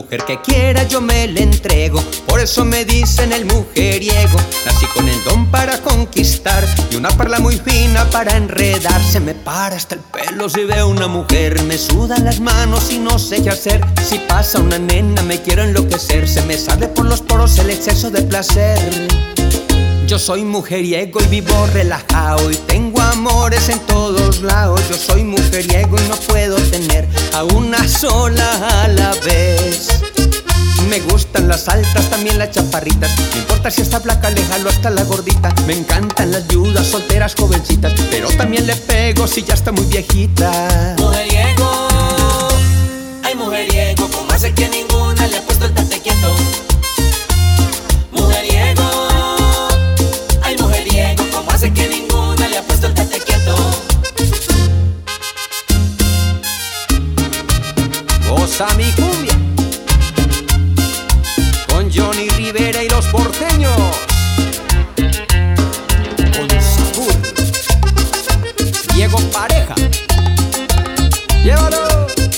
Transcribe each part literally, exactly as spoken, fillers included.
mujer que quiera yo me le entrego, por eso me dicen el mujeriego. Nací con el don para conquistar y una perla muy fina para enredar. Se me para hasta el pelo si veo una mujer, me sudan las manos y no sé qué hacer. Si pasa una nena me quiero enloquecer, se me sale por los poros el exceso de placer. Yo soy mujeriego y vivo relajado y tengo amores en todos lados. Yo soy mujeriego y no puedo tener a una sola a la vez. Me gustan las altas, también las chaparritas. No importa si está flaca, le jalo hasta la gordita. Me encantan las viudas, solteras, jovencitas, pero también le pego si ya está muy viejita. Mujeriego, ay mujeriego, como hace que ninguna le ha puesto el tate quieto. Mujeriego, ay mujeriego, como hace que ninguna le ha puesto el tate quieto. Goza mi cumbia con Johnny Rivera y los porteños. Con sabor, Diego Pareja. ¡Llévalo!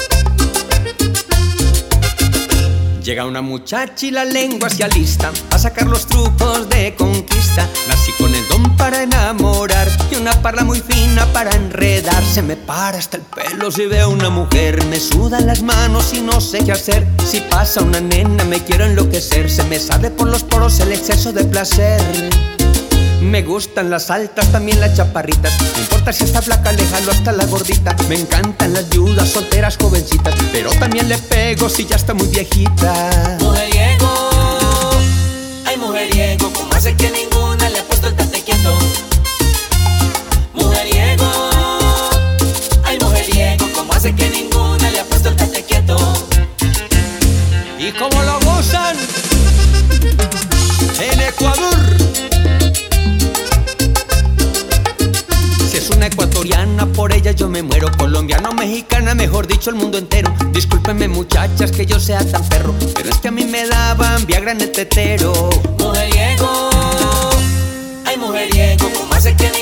Llega una muchacha y la lengua se alista a sacar los trucos de conquista. Nací con el don para enamorar y una parla muy fina para enredar. Se me para hasta el pelo si veo una mujer, me sudan las manos y no sé qué hacer. Si pasa una nena me quiero enloquecer, se me sale por los poros el exceso de placer. Me gustan las altas, también las chaparritas. No importa si está flaca, le jalo hasta la gordita. Me encantan las viudas, solteras, jovencitas, pero también le pego si ya está muy viejita. Mujeriego, ay mujeriego, como hace que ninguna le ha puesto el tate quieto. Mujeriego, ay mujeriego, como hace que ninguna le ha puesto el tate quieto. ¿Y cómo lo gozan? En Ecuador. Si es una ecuatoriana, por ella yo me muero. Colombiana o mexicana, mejor dicho el mundo entero. Discúlpenme muchachas que yo sea tan perro, pero es que a mí me daban Viagra en el tetero. Mujeriego, ay mujeriego, como hace que